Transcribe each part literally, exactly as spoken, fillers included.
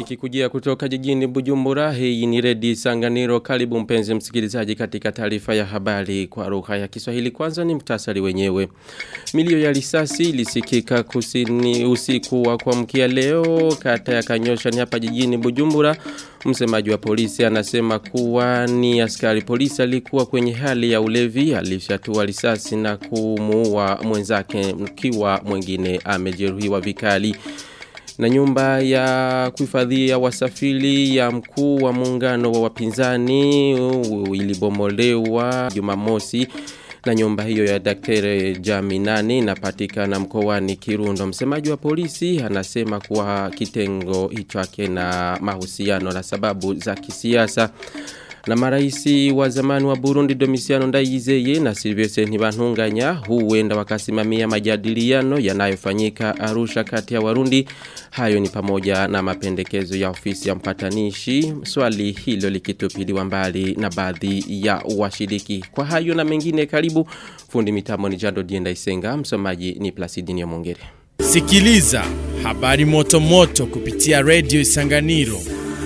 Kikikujia kutoka jijini Bujumbura, hii ni Redio Sanganiro. Karibu mpenzi msikilizaji katika taarifa ya habari kwa lugha ya Kiswahili. Kwanza ni mtasari wenyewe. Milio ya risasi ilisikika kusini usiku wa kuamkia leo kata ya Kanyosha ni hapa jijini Bujumbura. Msemaji wa polisi anasema kuwa ni askari polisi alikuwa kwenye hali ya ulevi, alishatua risasi na kumuua mwenzake mkiwa mwingine amejeruhiwa vikali. Na nyumba ya kuhifadhia wasafiri ya mkuu wa muungano wa wapinzani ilibomolewa Jumamosi, na nyumba hiyo ya Daktari Jaminani inapatikana mkoani Kirundo. Msemaji wa polisi anasema kuwa kitengo hicho hakina mahusiano na sababu za kisiasa. Na maraisi wa zamani wa Burundi Domitiano Ndayizeye na Sylvestre Ntibantunganya huenda wakasimamia majadiliano yanayofanyika Arusha kati ya Warundi. Hayo ni pamoja na mapendekezo ya ofisi ya mpatanishi, swali hilo likitupiliwa mbali na baadhi ya washiriki. Kwa hayo na mengine, karibu. Fundi mitambo ni Jando Dienda Isenga, msomaji ni Placidini ya Mongere. Sikiliza habari moto moto kupitia Radio Isanganiro.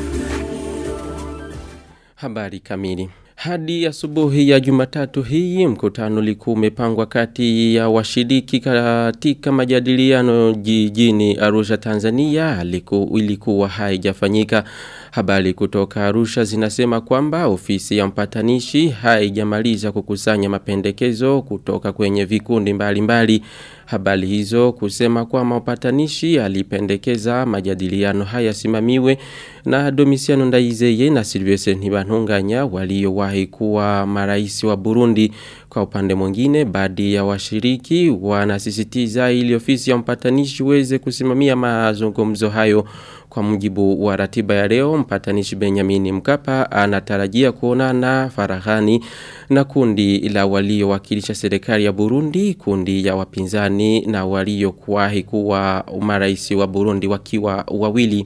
Habari kamili. Hadi asubuhi ya Jumatatu hii mkutano ulikuwa umepangwa kati ya washiriki katika majadiliano jijini Arusha, Tanzania, aliku, ilikuwa haijafanyika. Habari kutoka Arusha zinasema kwamba ofisi ya mpatanishi haijamaliza kukusanya mapendekezo kutoka kwenye vikundi mbalimbali. Habari hizo kusema kwamba mpatanishi alipendekeza majadiliano haya simamiwe na Domitiano Ndayizeye na Sylvestre Ntibantunganya waliowahi kuwa marais wa Burundi. Kwa upande mwingine, baadhi ya washiriki wanasisitiza ili ofisi ya mpatanishi weze kusimamia mazungumzo hayo. Kwa mujibu wa ratiba ya leo, mpatanishi Benjamin Mkapa anatarajia kuonana faraghani na kundi la waliowakilisha serikali ya Burundi, kundi ya wapinzani na waliokuwahi kuwa marais wa Burundi wakiwa wawili.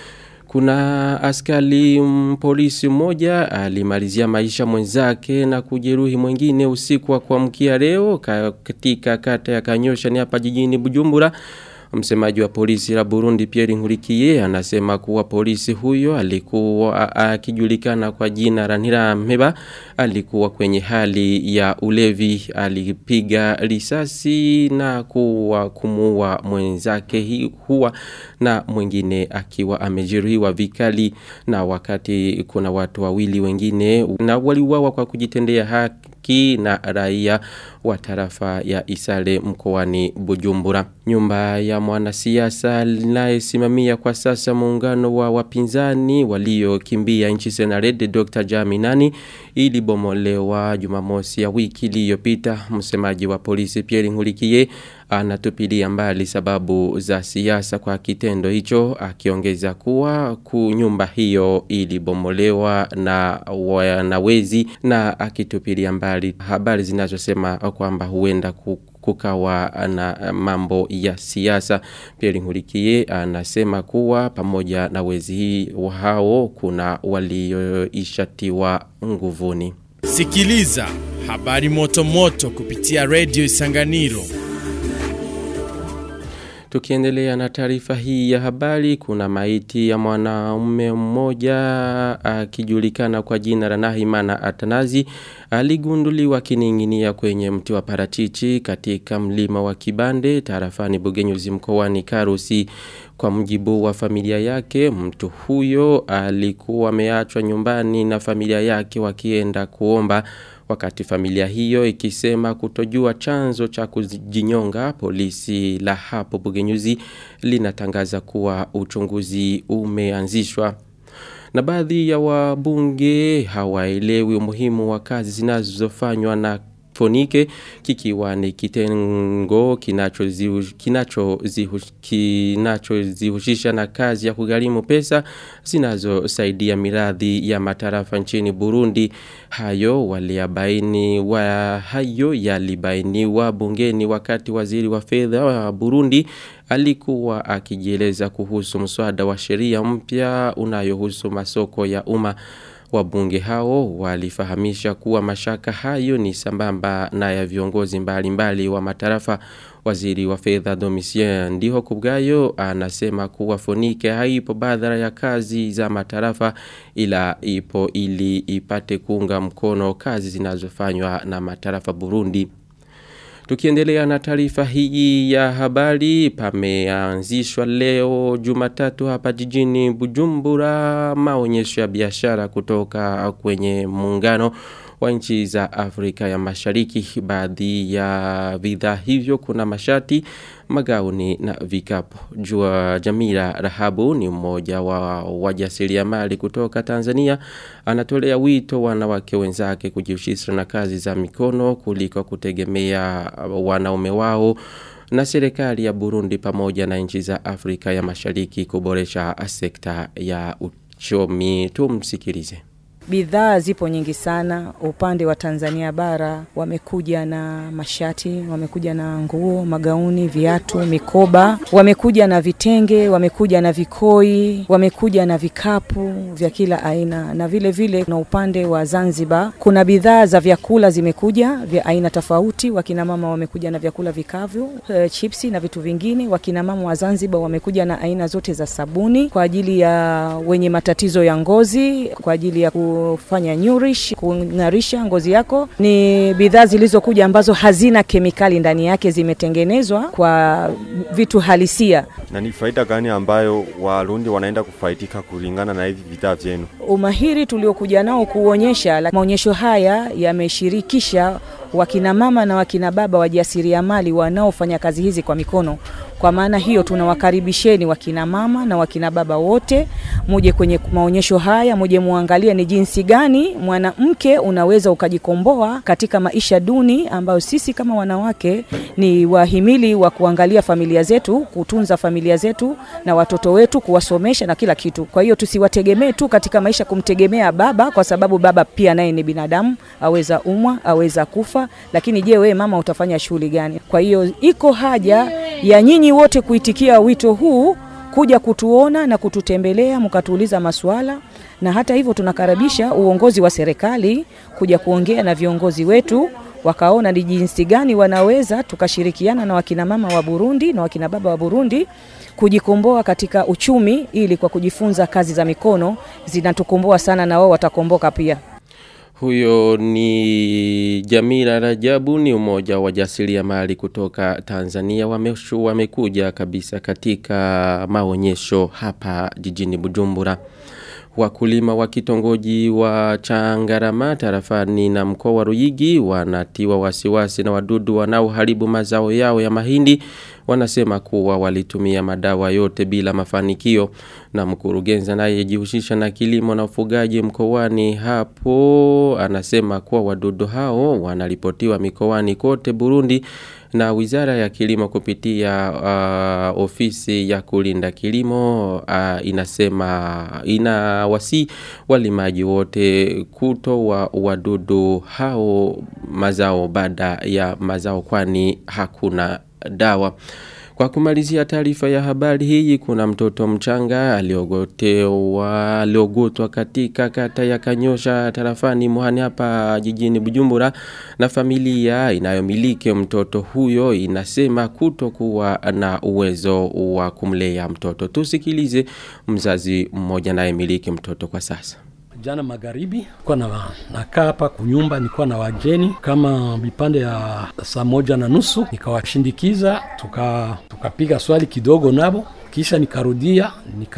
Kuna askari polisi mmoja alimalizia maisha mwenzake na kujeruhi mwingine usiku wa kuamkia leo katika kata ya Kanyosha ni hapa jijini Bujumbura. Msemaji wa polisi la Burundi Pierre Nkurikiye anasema kuwa polisi huyo alikuwa akijulikana kwa jina la Ntirampeba, alikuwa kwenye hali ya ulevi, alipiga risasi na kuwa kumuua mwenzake huwa na mwingine akiwa amejeruhiwa vikali. Na wakati kuna watu wawili wengine na waliuawa kwa kujitendea haki na raia wa tarafa ya Isale mkoani Bujumbura. Nyumba ya mwanasiasa anayesimamia kwa sasa muungano wa wapinzani waliokimbia nchi Senarede Daktari Jaminani ilibomolewa Jumamosi ya wiki iliyopita. Msemaji wa polisi Pierre Nkurikiye anatupilia mbali sababu za siasa kwa kitendo hicho, akiongeza kuwa nyumba hiyo ilibomolewa na wanawezi, na akitupilia mbali habari zinazosema kwamba huenda kukawa na mambo ya siasa. Pierre Nkurikiye anasema kuwa pamoja na wezi hao kuna walioishatiwa nguvuni. Sikiliza habari moto moto kupitia Radio Isanganiro. Tukiendelea na taarifa hii ya habari, kuna maiti ya mwanaume mmoja akijulikana kwa jina la Nahimana Atanazi aligunduliwa kininginia kwenye mti wa parachichi katika mlima wa Kibande tarafani Bugenyuzi mkoani Karusi. Kwa mujibu wa familia yake, mtu huyo alikuwa ameachwa nyumbani na familia yake wakienda kuomba. Wakati familia hiyo ikisema kutojua chanzo cha kujinyonga, polisi la hapo Bugenyuzi linatangaza kuwa uchunguzi umeanzishwa. Na baadhi ya wabunge hawaelewi umuhimu wa kazi zinazofanywa na Fonike, kikiwa ni kitengo kinachozihusisha kinacho kinachozihusisha na kazi ya kugharimu pesa zinazosaidia miradi ya matarafa nchini Burundi. Hayo waliabaini wa hayo yalibainiwa bungeni wakati waziri wa fedha wa Burundi alikuwa akijieleza kuhusu mswada wa sheria mpya unayohusu masoko ya umma. Wabunge hao walifahamisha kuwa mashaka hayo ni sambamba na ya viongozi mbalimbali wa matarafa Waziri wa fedha Domitien Ndihokubwayo anasema kuwa Fonike haipo badala ya kazi za matarafa ila ipo ili ipate kuunga mkono kazi zinazofanywa na matarafa Burundi. Tukiendelea na taarifa hii ya habari, pameanzishwa leo Jumatatu hapa jijini Bujumbura maonyesho ya biashara kutoka kwenye muungano wa nchi za Afrika ya Mashariki. Baadhi ya bidhaa hivyo kuna mashati, magauni na vikapu. Jua Jamila Rahabu ni mmoja wa wajasiriamali kutoka Tanzania, anatolea wito wanawake wenzake kujihusisha na kazi za mikono kuliko kutegemea wanaume wao na serikali ya Burundi pamoja na nchi za Afrika ya Mashariki kuboresha sekta ya uchumi. Tumsikilize. Bidhaa zipo nyingi sana. Upande wa Tanzania bara wamekuja na mashati, wamekuja na nguo, magauni, viatu, mikoba, wamekuja na vitenge, wamekuja na vikoi, wamekuja na vikapu vya kila aina. Na vile vile na upande wa Zanzibar kuna bidhaa za vyakula zimekuja vya aina tofauti. Wakina mama wamekuja na vyakula vikavu, e, chipsi na vitu vingine. Wakina mama wa Zanzibar wamekuja na aina zote za sabuni kwa ajili ya wenye matatizo ya ngozi, kwa ajili ya ku kufanya nourish, kungarisha ngozi yako. Ni bidhaa zilizokuja ambazo hazina kemikali ndani yake, zimetengenezwa kwa vitu halisia. Na ni faida gani ambayo Warundi wanaenda kufaidika kulingana na hivi bidhaa vyenu? Umahiri tuliokuja nao kuonyesha, maonyesho haya yameshirikisha wakina mama na wakina baba wajasiriamali wanaofanya kazi hizi kwa mikono. Kwa maana hiyo tunawakaribisheni wakina mama na wakina baba wote muje kwenye maonyesho haya, muje muangalia ni jinsi gani mwanamke unaweza ukajikomboa katika maisha duni ambayo sisi kama wanawake ni wahimili wa kuangalia familia zetu, kutunza familia zetu na watoto wetu, kuwasomesha na kila kitu. Kwa hiyo tusiwategemee tu katika maisha kumtegemea baba, kwa sababu baba pia naye ni binadamu, aweza umwa, aweza kufa, lakini je wewe mama utafanya shughuli gani? Kwa hiyo iko haja ya nyinyi wote kuitikia wito huu, kuja kutuona na kututembelea mkatuuliza maswala. Na hata hivyo tunakaribisha uongozi wa serikali kuja kuongea na viongozi wetu, wakaona ni jinsi gani wanaweza tukashirikiana na wakina mama wa Burundi na wakina baba wa Burundi kujikomboa katika uchumi, ili kwa kujifunza kazi za mikono zinatukomboa sana na wao watakomboka pia. Huyo ni Jamila Rajabu, ni umoja wa jasiriamali kutoka Tanzania. Wameshu wamekuja kabisa katika maonyesho hapa jijini Bujumbura. Wakulima wa kitongoji wa Changarama tarafani na mkoa wa Ruyigi wanatiwa wasiwasi na wadudu wanaoharibu mazao yao ya mahindi. Wanasema kuwa walitumia madawa yote bila mafanikio. Na mkurugenzi anayejihusisha na kilimo na ufugaji mkoani hapo anasema kuwa wadudu hao wanaripotiwa mikoani kote Burundi, na Wizara ya Kilimo kupitia uh, ofisi ya kulinda kilimo uh, inasema inawasi walimaji wote kutoa wadudu hao mazao baada ya mazao, kwani hakuna dawa. Kwa kumalizia taarifa ya habari hii, kuna mtoto mchanga aliogotewa aliogotwa katika kata ya Kanyosha tarafani Muhani hapa jijini Bujumbura, na familia inayomiliki mtoto huyo inasema kutokuwa na uwezo wa kumlea mtoto. Tusikilize mzazi mmoja anayemiliki mtoto kwa sasa. Jana magharibi kwa na nakaa hapa kunyumba, nilikuwa na wageni kama vipande ya saa moja na nusu, nikawashindikiza tuka tukapiga swali kidogo nabo, kisha nikarudia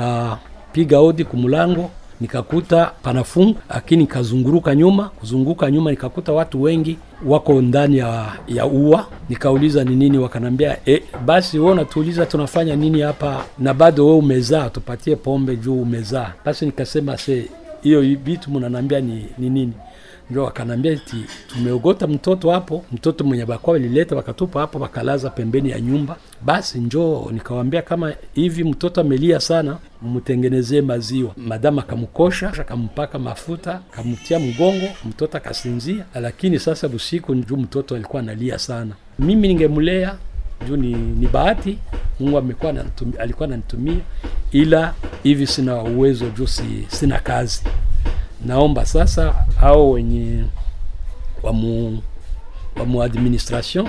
nikapiga hodi kumulango, nikakuta panafunga, lakini nikazunguruka nyuma kuzunguka nyuma nikakuta watu wengi wako ndani ya ya ua. Nikauliza ni nini, wakanambia eh basi wewe unatuuliza tunafanya nini hapa na bado wewe umezaa, tupatie pombe juu umezaa. Basi nikasema se hiyo vitu mnaniambia ni, ni nini? Ndio wakanambia eti tumeogota mtoto hapo, mtoto mwenye bakwa walileta wakatupa hapo wakalaza pembeni ya nyumba. Basi njoo nikawaambia kama hivi mtoto amelia sana, mtengenezee maziwa. Madama akamkosha, akampaka mafuta, akamtia mgongo, mtoto akasinzia. Lakini sasa usiku njoo mtoto alikuwa analia sana. Mimi ningemlea juu ni, ni bahati Mungu amekuwa ananitumia, alikuwa ananitumia, ila hivi sina uwezo juu si, sina kazi. Naomba sasa hao wenye wa mu wa mu administration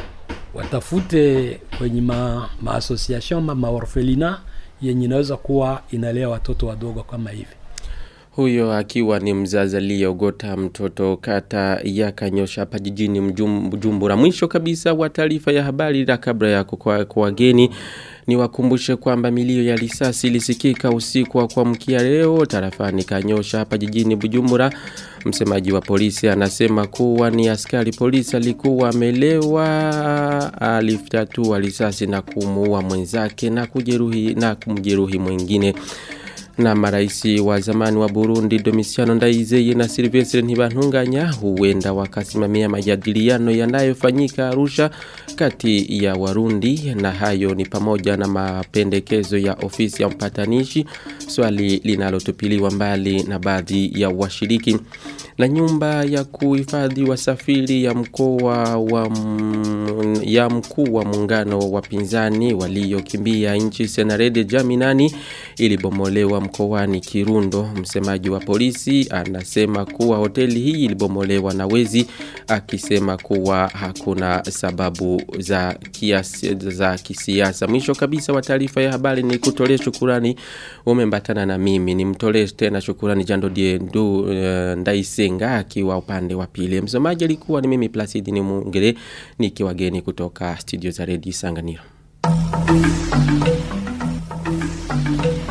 watafute kwenye ma, ma association ma, ma orphelina yenye inaweza kuwa inalea watoto wadogo kama hivi. Huyo akiwa ni mzazi aliyeogota mtoto kata ya Kanyosha hapa jijini Bujumbura. Mwisho kabisa wa taarifa ya habari la kabla ya kwa, kwa wageni ni wakumbushe kwamba milio ya risasi ilisikika usiku wa kuamkia leo tarafani Kanyosha hapa jijini Bujumbura. Msemaji wa polisi anasema kuwa ni askari polisi alikuwa amelewa, alifyatua risasi na kumuua mwenzake na kujeruhi na kumjeruhi mwingine. Na maraisi wa zamani wa Burundi Domitiano Ndayizeye na Sylvestre Ntibantunganya huenda wakasimamia majadiliano yanayofanyika Arusha kati ya Warundi, na hayo ni pamoja na mapendekezo ya ofisi ya mpatanishi, swali linalotupiliwa mbali na baadhi ya washiriki. Na nyumba ya kuhifadhi wasafiri ya mkoa wa ya mkuu wa muungano wa pinzani waliokimbia nchi Senarede Jaminani ilibomolewa mkoani Kirundo. Msemaji wa polisi anasema kuwa hoteli hii ilibomolewa na wezi, akisema kuwa hakuna sababu za kiasi za kisiasa. Mwisho kabisa wa taarifa ya habari ni kutolea shukrani umembatana na mimi, ni mtolee tena shukrani Jando Diendu uh, Ndaisenga akiwa upande wa pili. Msomaji alikuwa ni mimi Placide ni Mungere nikiwa geni kutoka studio za Radio Isanganiro.